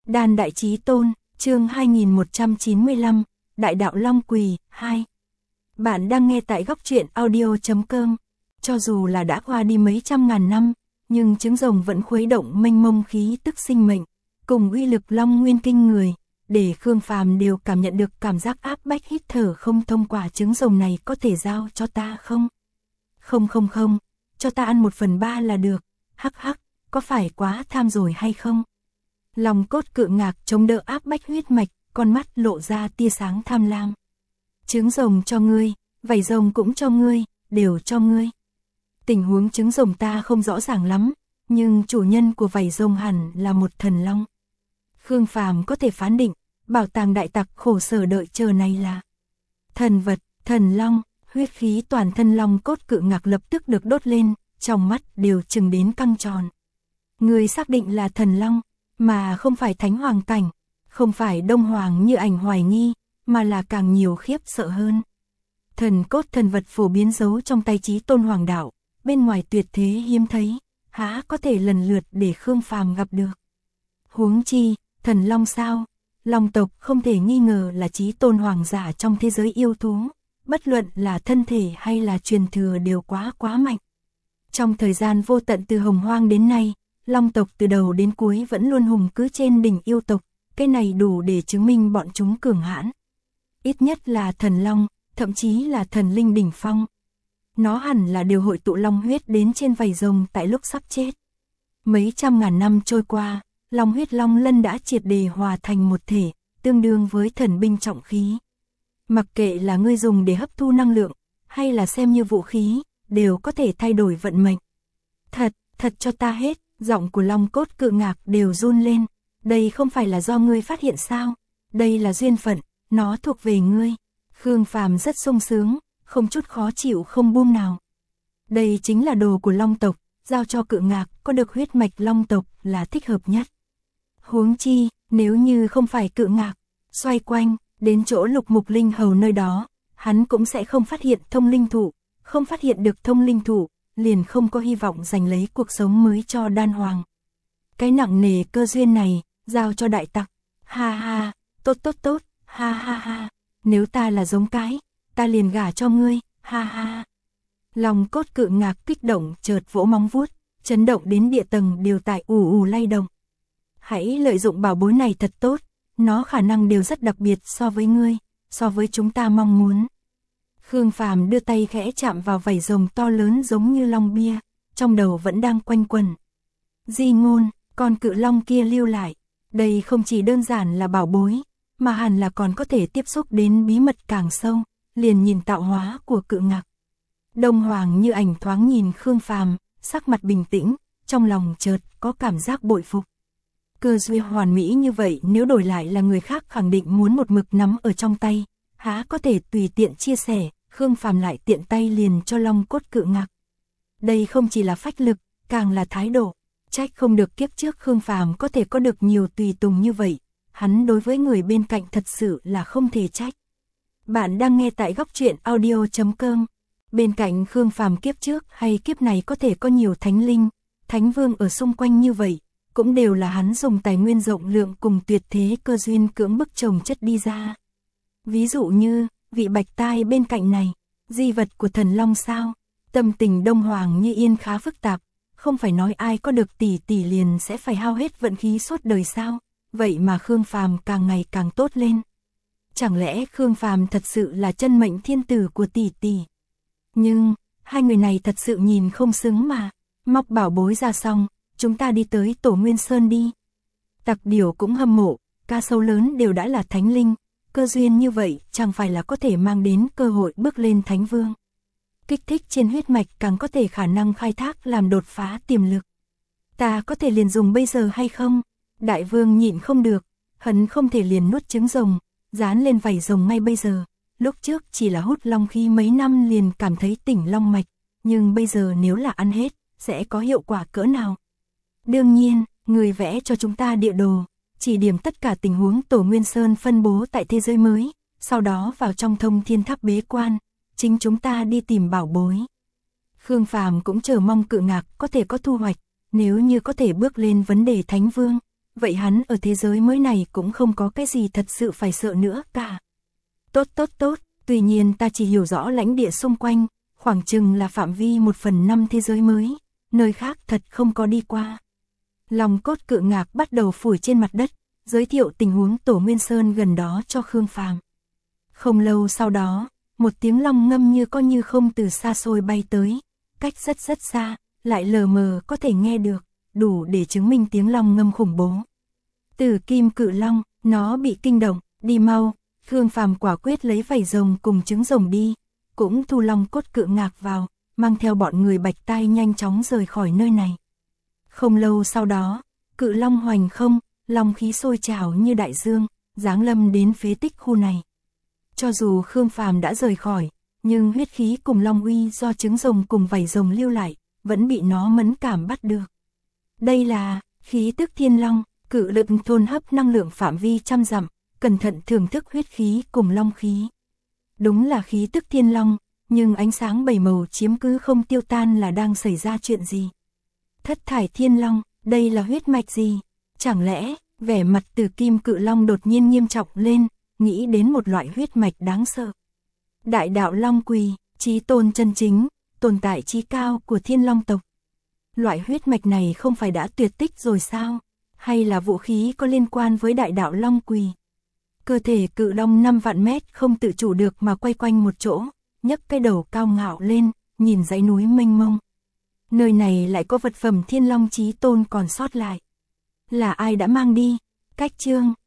Đan Đại Chí Tôn, chương 2195, Đại Đạo Long Quỳ, 2. Bạn đang nghe tại góc truyện audio.com. Cho dù là đã qua đi mấy trăm ngàn năm, nhưng trứng rồng vẫn khuấy động mênh mông khí tức sinh mệnh, cùng uy lực long nguyên kinh người, để Khương Phàm đều cảm nhận được cảm giác áp bách hít thở không thông. Quả trứng rồng này có thể giao cho ta không? Không, cho ta ăn 1/3 là được, hắc, có phải quá tham rồi hay không? Lòng cốt cự ngạc chống đỡ áp bách huyết mạch, con mắt lộ ra tia sáng tham lam. Trứng rồng cho ngươi, vảy rồng cũng cho ngươi, đều cho ngươi. Tình huống trứng rồng ta không rõ ràng lắm, nhưng chủ nhân của vảy rồng hẳn là một thần long. Khương Phàm có thể phán định, bảo tàng đại tặc khổ sở đợi chờ này là thần vật, thần long. Huyết khí toàn thân long cốt cự ngạc lập tức được đốt lên, trong mắt đều trừng đến căng tròn. Người xác định là thần long, mà không phải thánh hoàng cảnh, không phải đông hoàng như ảnh hoài nghi, mà là càng nhiều khiếp sợ hơn. Thần cốt thần vật phổ biến giấu trong tay Chí Tôn hoàng đạo, bên ngoài tuyệt thế hiếm thấy, há có thể lần lượt để Khương Phàm gặp được. Huống chi, thần long sao? Long tộc không thể nghi ngờ là Chí Tôn hoàng giả trong thế giới yêu thú. Bất luận là thân thể hay là truyền thừa đều quá mạnh. Trong thời gian vô tận từ Hồng Hoang đến nay, Long tộc từ đầu đến cuối vẫn luôn hùng cứ trên đỉnh yêu tộc, cái này đủ để chứng minh bọn chúng cường hãn. Ít nhất là thần long, thậm chí là thần linh đỉnh phong. Nó hẳn là điều hội tụ long huyết đến trên vảy rồng tại lúc sắp chết. Mấy trăm ngàn năm trôi qua, long huyết long lân đã triệt để hòa thành một thể, tương đương với thần binh trọng khí. Mặc kệ là ngươi dùng để hấp thu năng lượng, hay là xem như vũ khí, đều có thể thay đổi vận mệnh. Thật cho ta hết, giọng của long cốt cự ngạc đều run lên. Đây không phải là do ngươi phát hiện sao? Đây là duyên phận, nó thuộc về ngươi. Khương Phàm rất sung sướng, không chút khó chịu không buông nào. Đây chính là đồ của long tộc, giao cho cự ngạc có được huyết mạch long tộc là thích hợp nhất. Huống chi, nếu như không phải cự ngạc, xoay quanh đến chỗ Lục Mục Linh Hầu nơi đó, hắn cũng sẽ không phát hiện thông linh thụ, không phát hiện được thông linh thụ, liền không có hy vọng giành lấy cuộc sống mới cho đan hoàng. Cái nặng nề cơ duyên này, giao cho đại tặc, ha, tốt, ha, nếu ta là giống cái, ta liền gả cho ngươi, ha. Lòng cốt cự ngạc kích động chợt vỗ móng vuốt, chấn động đến địa tầng đều tại ù lay động. Hãy lợi dụng bảo bối này thật tốt. Nó khả năng đều rất đặc biệt so với ngươi, so với chúng ta mong muốn. Khương Phàm đưa tay khẽ chạm vào vảy rồng to lớn giống như long bia, trong đầu vẫn đang quanh quẩn. Di ngôn, con cự long kia lưu lại, đây không chỉ đơn giản là bảo bối, mà hẳn là còn có thể tiếp xúc đến bí mật càng sâu, liền nhìn tạo hóa của cự ngạc. Đông Hoàng như ảnh thoáng nhìn Khương Phàm, sắc mặt bình tĩnh, trong lòng chợt có cảm giác bội phục. Cơ duyên hoàn mỹ như vậy nếu đổi lại là người khác khẳng định muốn một mực nắm ở trong tay, há có thể tùy tiện chia sẻ. Khương Phàm lại tiện tay liền cho long cốt cự ngạc. Đây không chỉ là phách lực, càng là thái độ. Trách không được kiếp trước Khương Phàm có thể có được nhiều tùy tùng như vậy, hắn đối với người bên cạnh thật sự là không thể trách. Bạn đang nghe tại góc truyện audio.com. Bên cạnh Khương Phàm kiếp trước hay kiếp này có thể có nhiều thánh linh, thánh vương ở xung quanh như vậy, cũng đều là hắn dùng tài nguyên rộng lượng cùng tuyệt thế cơ duyên cưỡng bức chồng chất đi ra. Ví dụ như, vị bạch tai bên cạnh này, di vật của thần long sao? Tâm tình Đông Hoàng như yên khá phức tạp, không phải nói ai có được tỷ liền sẽ phải hao hết vận khí suốt đời sao? Vậy mà Khương Phàm càng ngày càng tốt lên. Chẳng lẽ Khương Phàm thật sự là chân mệnh thiên tử của tỷ? Nhưng, hai người này thật sự nhìn không xứng mà. Móc bảo bối ra xong, chúng ta đi tới Tổ Nguyên Sơn đi. Tặc Điểu cũng hâm mộ, ca sấu lớn đều đã là thánh linh, cơ duyên như vậy chẳng phải là có thể mang đến cơ hội bước lên thánh vương. Kích thích trên huyết mạch càng có thể khả năng khai thác làm đột phá tiềm lực. Ta có thể liền dùng bây giờ hay không? Đại vương nhịn không được, hắn không thể liền nuốt trứng rồng, dán lên vảy rồng ngay bây giờ. Lúc trước chỉ là hút long khí mấy năm liền cảm thấy tỉnh long mạch, nhưng bây giờ nếu là ăn hết, sẽ có hiệu quả cỡ nào? Đương nhiên, người vẽ cho chúng ta địa đồ, chỉ điểm tất cả tình huống Tổ Nguyên Sơn phân bố tại thế giới mới, sau đó vào trong Thông Thiên Tháp bế quan, chính chúng ta đi tìm bảo bối. Khương Phàm cũng chờ mong cự ngạc có thể có thu hoạch, nếu như có thể bước lên vấn đề thánh vương, vậy hắn ở thế giới mới này cũng không có cái gì thật sự phải sợ nữa cả. Tốt, tuy nhiên ta chỉ hiểu rõ lãnh địa xung quanh, khoảng chừng là phạm vi 1/5 thế giới mới, nơi khác thật không có đi qua. Long cốt cự ngạc bắt đầu phủi trên mặt đất, giới thiệu tình huống Tổ Nguyên Sơn gần đó cho Khương Phàm. Không lâu sau đó, một tiếng long ngâm như có như không từ xa xôi bay tới, cách rất xa, lại lờ mờ có thể nghe được, đủ để chứng minh tiếng long ngâm khủng bố. Tử Kim Cự Long, nó bị kinh động, đi mau. Khương Phàm quả quyết lấy vảy rồng cùng trứng rồng đi, cũng thu long cốt cự ngạc vào, mang theo bọn người Bạch Tai nhanh chóng rời khỏi nơi này. Không lâu sau đó, cự long hoành không, long khí sôi trào như đại dương, giáng lâm đến phế tích khu này. Cho dù Khương Phàm đã rời khỏi, nhưng huyết khí cùng long uy do trứng rồng cùng vảy rồng lưu lại, vẫn bị nó mẫn cảm bắt được. Đây là khí tức thiên long, cự lực thôn hấp năng lượng phạm vi trăm dặm, cẩn thận thưởng thức huyết khí cùng long khí. Đúng là khí tức thiên long, nhưng ánh sáng bảy màu chiếm cứ không tiêu tan là đang xảy ra chuyện gì? Thất thải thiên long, đây là huyết mạch gì? Chẳng lẽ, vẻ mặt Tử Kim Cự Long đột nhiên nghiêm trọng lên, nghĩ đến một loại huyết mạch đáng sợ. Đại đạo long quỳ, chí tôn chân chính, tồn tại chí cao của thiên long tộc. Loại huyết mạch này không phải đã tuyệt tích rồi sao? Hay là vũ khí có liên quan với đại đạo long quỳ? Cơ thể cự long 5 vạn mét không tự chủ được mà quay quanh một chỗ, nhấc cái đầu cao ngạo lên, nhìn dãy núi mênh mông. Nơi này lại có vật phẩm thiên long chí tôn còn sót lại. Là ai đã mang đi? Cách chương